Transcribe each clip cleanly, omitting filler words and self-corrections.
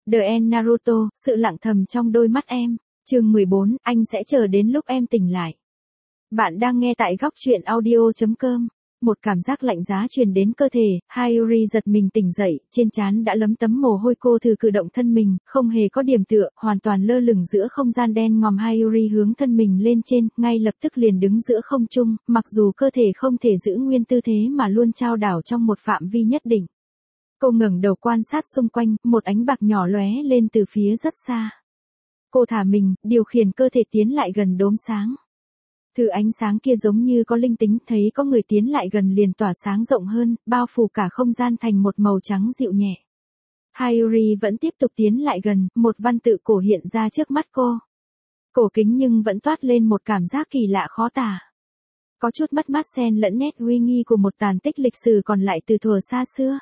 The End Naruto, sự lặng thầm trong đôi mắt em. Chương 14, anh sẽ chờ đến lúc em tỉnh lại. Bạn đang nghe tại góc truyện audio.com. Một cảm giác lạnh giá truyền đến cơ thể, Hayuri giật mình tỉnh dậy, trên trán đã lấm tấm mồ hôi. Cô thử cử động thân mình, không hề có điểm tựa, hoàn toàn lơ lửng giữa không gian đen ngòm. Hayuri hướng thân mình lên trên, ngay lập tức liền đứng giữa không trung, mặc dù cơ thể không thể giữ nguyên tư thế mà luôn chao đảo trong một phạm vi nhất định. Cô ngẩng đầu quan sát xung quanh, một ánh bạc nhỏ lóe lên từ phía rất xa. Cô thả mình, điều khiển cơ thể tiến lại gần đốm sáng. Thứ ánh sáng kia giống như có linh tính, thấy có người tiến lại gần liền tỏa sáng rộng hơn, bao phủ cả không gian thành một màu trắng dịu nhẹ. Hayuri vẫn tiếp tục tiến lại gần, một văn tự cổ hiện ra trước mắt cô. Cổ kính nhưng vẫn toát lên một cảm giác kỳ lạ khó tả. Có chút mất mát xen lẫn nét uy nghi của một tàn tích lịch sử còn lại từ thuở xa xưa.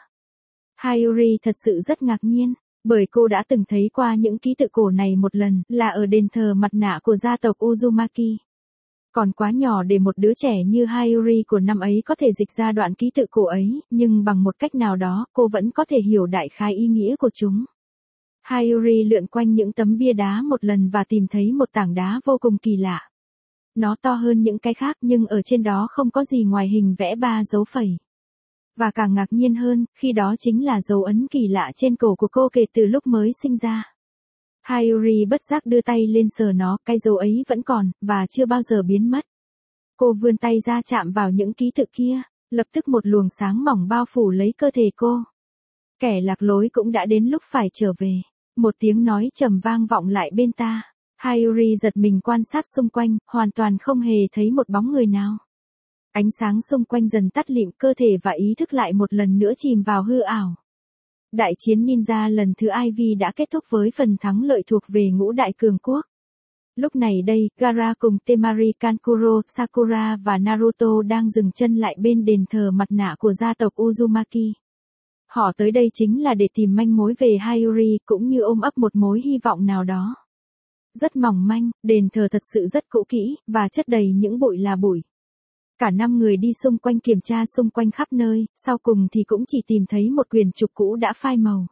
Hayuri thật sự rất ngạc nhiên, bởi cô đã từng thấy qua những ký tự cổ này một lần, là ở đền thờ mặt nạ của gia tộc Uzumaki. Còn quá nhỏ để một đứa trẻ như Hayuri của năm ấy có thể dịch ra đoạn ký tự cổ ấy, nhưng bằng một cách nào đó, cô vẫn có thể hiểu đại khái ý nghĩa của chúng. Hayuri lượn quanh những tấm bia đá một lần và tìm thấy một tảng đá vô cùng kỳ lạ. Nó to hơn những cái khác nhưng ở trên đó không có gì ngoài hình vẽ 3 dấu phẩy. Và càng ngạc nhiên hơn, khi đó chính là dấu ấn kỳ lạ trên cổ của cô kể từ lúc mới sinh ra. Hayuri bất giác đưa tay lên sờ nó, cái dấu ấy vẫn còn, và chưa bao giờ biến mất. Cô vươn tay ra chạm vào những ký tự kia, lập tức một luồng sáng mỏng bao phủ lấy cơ thể cô. Kẻ lạc lối cũng đã đến lúc phải trở về. Một tiếng nói trầm vang vọng lại bên ta. Hayuri giật mình quan sát xung quanh, hoàn toàn không hề thấy một bóng người nào. Ánh sáng xung quanh dần tắt lịm, cơ thể và ý thức lại một lần nữa chìm vào hư ảo. Đại chiến ninja lần thứ Ivy đã kết thúc với phần thắng lợi thuộc về ngũ đại cường quốc. Lúc này đây, Gaara cùng Temari, Kankuro, Sakura và Naruto đang dừng chân lại bên đền thờ mặt nạ của gia tộc Uzumaki. Họ tới đây chính là để tìm manh mối về Hayuri, cũng như ôm ấp một mối hy vọng nào đó. Rất mỏng manh, đền thờ thật sự rất cũ kỹ, và chất đầy những bụi là bụi. Cả 5 người đi xung quanh kiểm tra xung quanh khắp nơi, sau cùng thì cũng chỉ tìm thấy một quyển trục cũ đã phai màu.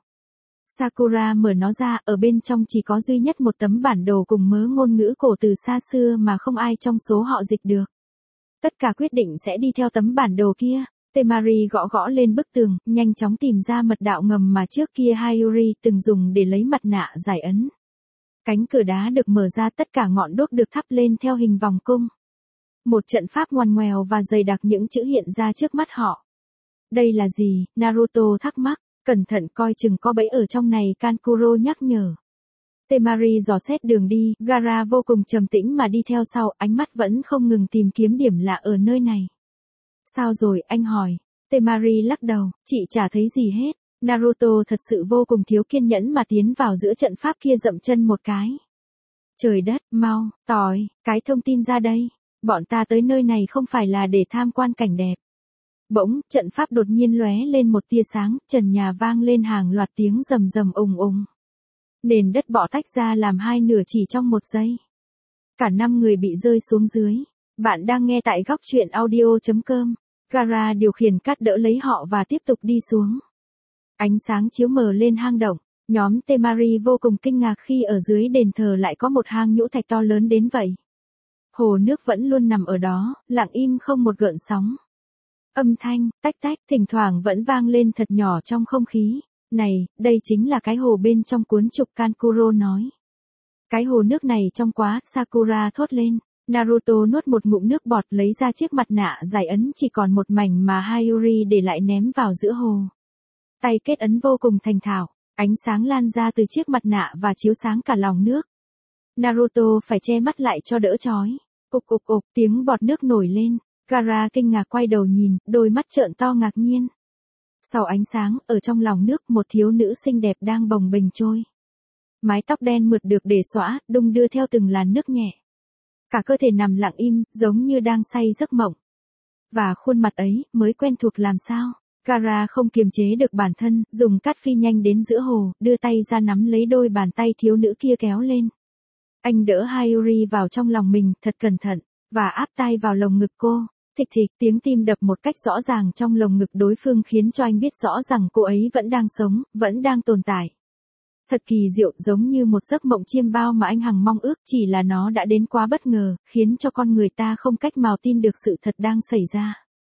Sakura mở nó ra, ở bên trong chỉ có duy nhất một tấm bản đồ cùng mớ ngôn ngữ cổ từ xa xưa mà không ai trong số họ dịch được. Tất cả quyết định sẽ đi theo tấm bản đồ kia. Temari gõ gõ lên bức tường, nhanh chóng tìm ra mật đạo ngầm mà trước kia Hayuri từng dùng để lấy mặt nạ giải ấn. Cánh cửa đá được mở ra, tất cả ngọn đuốc được thắp lên theo hình vòng cung. Một trận pháp ngoằn ngoèo và dày đặc những chữ hiện ra trước mắt họ. Đây là gì? Naruto thắc mắc. Cẩn thận coi chừng có bẫy ở trong này, Kankuro nhắc nhở. Temari dò xét đường đi, Gaara vô cùng trầm tĩnh mà đi theo sau, ánh mắt vẫn không ngừng tìm kiếm điểm lạ ở nơi này. Sao rồi, anh hỏi. Temari lắc đầu, chị chả thấy gì hết. Naruto thật sự vô cùng thiếu kiên nhẫn mà tiến vào giữa trận pháp kia, dậm chân một cái. Trời đất, mau, tỏi, cái thông tin ra đây. Bọn ta tới nơi này không phải là để tham quan cảnh đẹp. Bỗng, trận pháp đột nhiên lóe lên một tia sáng, trần nhà vang lên hàng loạt tiếng rầm rầm ùng ùng. Nền đất bọ tách ra làm hai nửa chỉ trong một giây. Cả 5 người bị rơi xuống dưới. Bạn đang nghe tại góc truyện audio.com. Gaara điều khiển cát đỡ lấy họ và tiếp tục đi xuống. Ánh sáng chiếu mờ lên hang động. Nhóm Temari vô cùng kinh ngạc khi ở dưới đền thờ lại có một hang nhũ thạch to lớn đến vậy. Hồ nước vẫn luôn nằm ở đó, lặng im không một gợn sóng. Âm thanh, tách tách, thỉnh thoảng vẫn vang lên thật nhỏ trong không khí. Này, đây chính là cái hồ bên trong cuốn trục, Kankuro nói. Cái hồ nước này trong quá, Sakura thốt lên. Naruto nuốt một ngụm nước bọt, lấy ra chiếc mặt nạ giải ấn chỉ còn một mảnh mà Hayuri để lại, ném vào giữa hồ. Tay kết ấn vô cùng thành thạo, ánh sáng lan ra từ chiếc mặt nạ và chiếu sáng cả lòng nước. Naruto phải che mắt lại cho đỡ chói. Ục ục ục, tiếng bọt nước nổi lên. Gaara kinh ngạc quay đầu nhìn, đôi mắt trợn to ngạc nhiên. Sau ánh sáng, ở trong lòng nước, một thiếu nữ xinh đẹp đang bồng bềnh trôi. Mái tóc đen mượt được để xõa, đung đưa theo từng làn nước nhẹ. Cả cơ thể nằm lặng im, giống như đang say giấc mộng. Và khuôn mặt ấy, mới quen thuộc làm sao. Gaara không kiềm chế được bản thân, dùng cát phi nhanh đến giữa hồ, đưa tay ra nắm lấy đôi bàn tay thiếu nữ kia kéo lên. Anh đỡ Hayuri vào trong lòng mình, thật cẩn thận, và áp tay vào lồng ngực cô. Thịch thịch, tiếng tim đập một cách rõ ràng trong lồng ngực đối phương khiến cho anh biết rõ rằng cô ấy vẫn đang sống, vẫn đang tồn tại. Thật kỳ diệu, giống như một giấc mộng chiêm bao mà anh hằng mong ước, chỉ là nó đã đến quá bất ngờ, khiến cho con người ta không cách nào tin được sự thật đang xảy ra.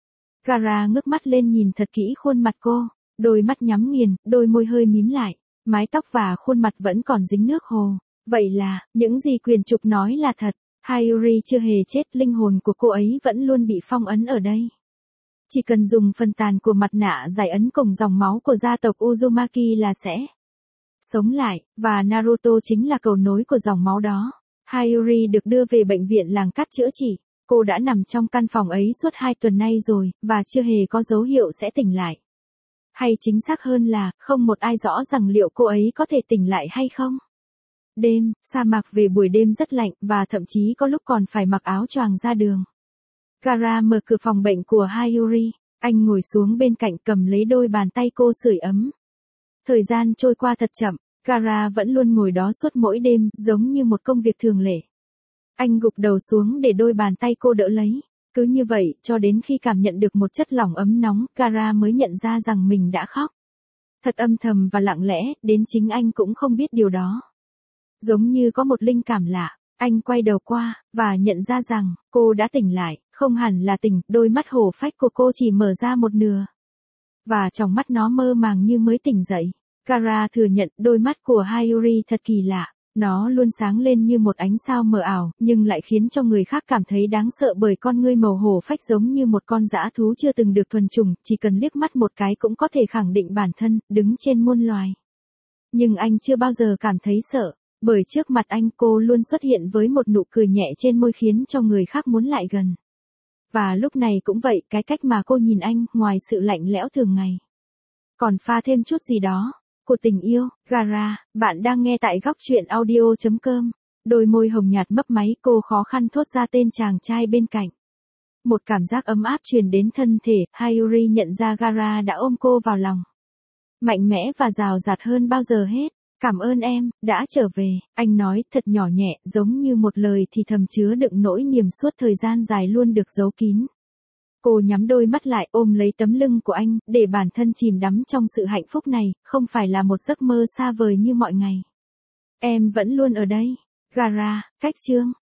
Gara ngước mắt lên nhìn thật kỹ khuôn mặt cô, đôi mắt nhắm nghiền, đôi môi hơi mím lại, mái tóc và khuôn mặt vẫn còn dính nước hồ. Vậy là, những gì quyền trục nói là thật, Hayuri chưa hề chết, linh hồn của cô ấy vẫn luôn bị phong ấn ở đây. Chỉ cần dùng phần tàn của mặt nạ giải ấn cùng dòng máu của gia tộc Uzumaki là sẽ sống lại, và Naruto chính là cầu nối của dòng máu đó. Hayuri được đưa về bệnh viện làng cát chữa trị. Cô đã nằm trong căn phòng ấy suốt 2 tuần nay rồi, và chưa hề có dấu hiệu sẽ tỉnh lại. Hay chính xác hơn là, không một ai rõ rằng liệu cô ấy có thể tỉnh lại hay không. Đêm, sa mạc về buổi đêm rất lạnh, và thậm chí có lúc còn phải mặc áo choàng ra đường. Gara mở cửa phòng bệnh của Hayuri. Anh ngồi xuống bên cạnh cầm lấy đôi bàn tay cô sưởi ấm. Thời gian trôi qua thật chậm, Gara vẫn luôn ngồi đó suốt mỗi đêm, giống như một công việc thường lệ. Anh gục đầu xuống để đôi bàn tay cô đỡ lấy. Cứ như vậy, cho đến khi cảm nhận được một chất lỏng ấm nóng, Gara mới nhận ra rằng mình đã khóc. Thật âm thầm và lặng lẽ, đến chính anh cũng không biết điều đó. Giống như có một linh cảm lạ, anh quay đầu qua, và nhận ra rằng, cô đã tỉnh lại, không hẳn là tỉnh, đôi mắt hổ phách của cô chỉ mở ra một nửa. Và trong mắt nó mơ màng như mới tỉnh dậy. Gara thừa nhận đôi mắt của Hayuri thật kỳ lạ. Nó luôn sáng lên như một ánh sao mờ ảo, nhưng lại khiến cho người khác cảm thấy đáng sợ bởi con ngươi màu hổ phách giống như một con dã thú chưa từng được thuần chủng, chỉ cần liếc mắt một cái cũng có thể khẳng định bản thân, đứng trên muôn loài. Nhưng anh chưa bao giờ cảm thấy sợ, bởi trước mặt anh cô luôn xuất hiện với một nụ cười nhẹ trên môi khiến cho người khác muốn lại gần. Và lúc này cũng vậy, cái cách mà cô nhìn anh, ngoài sự lạnh lẽo thường ngày, còn pha thêm chút gì đó của tình yêu. Gara, bạn đang nghe tại góc truyện audio.com. Đôi môi hồng nhạt mấp máy, cô khó khăn thốt ra tên chàng trai bên cạnh. Một cảm giác ấm áp truyền đến thân thể, Hayuri nhận ra Gara đã ôm cô vào lòng. Mạnh mẽ và rào rạt hơn bao giờ hết. Cảm ơn em, đã trở về, anh nói thật nhỏ nhẹ, giống như một lời thì thầm chứa đựng nỗi niềm suốt thời gian dài luôn được giấu kín. Cô nhắm đôi mắt lại ôm lấy tấm lưng của anh, để bản thân chìm đắm trong sự hạnh phúc này, không phải là một giấc mơ xa vời như mọi ngày. Em vẫn luôn ở đây. Gara, cách chương.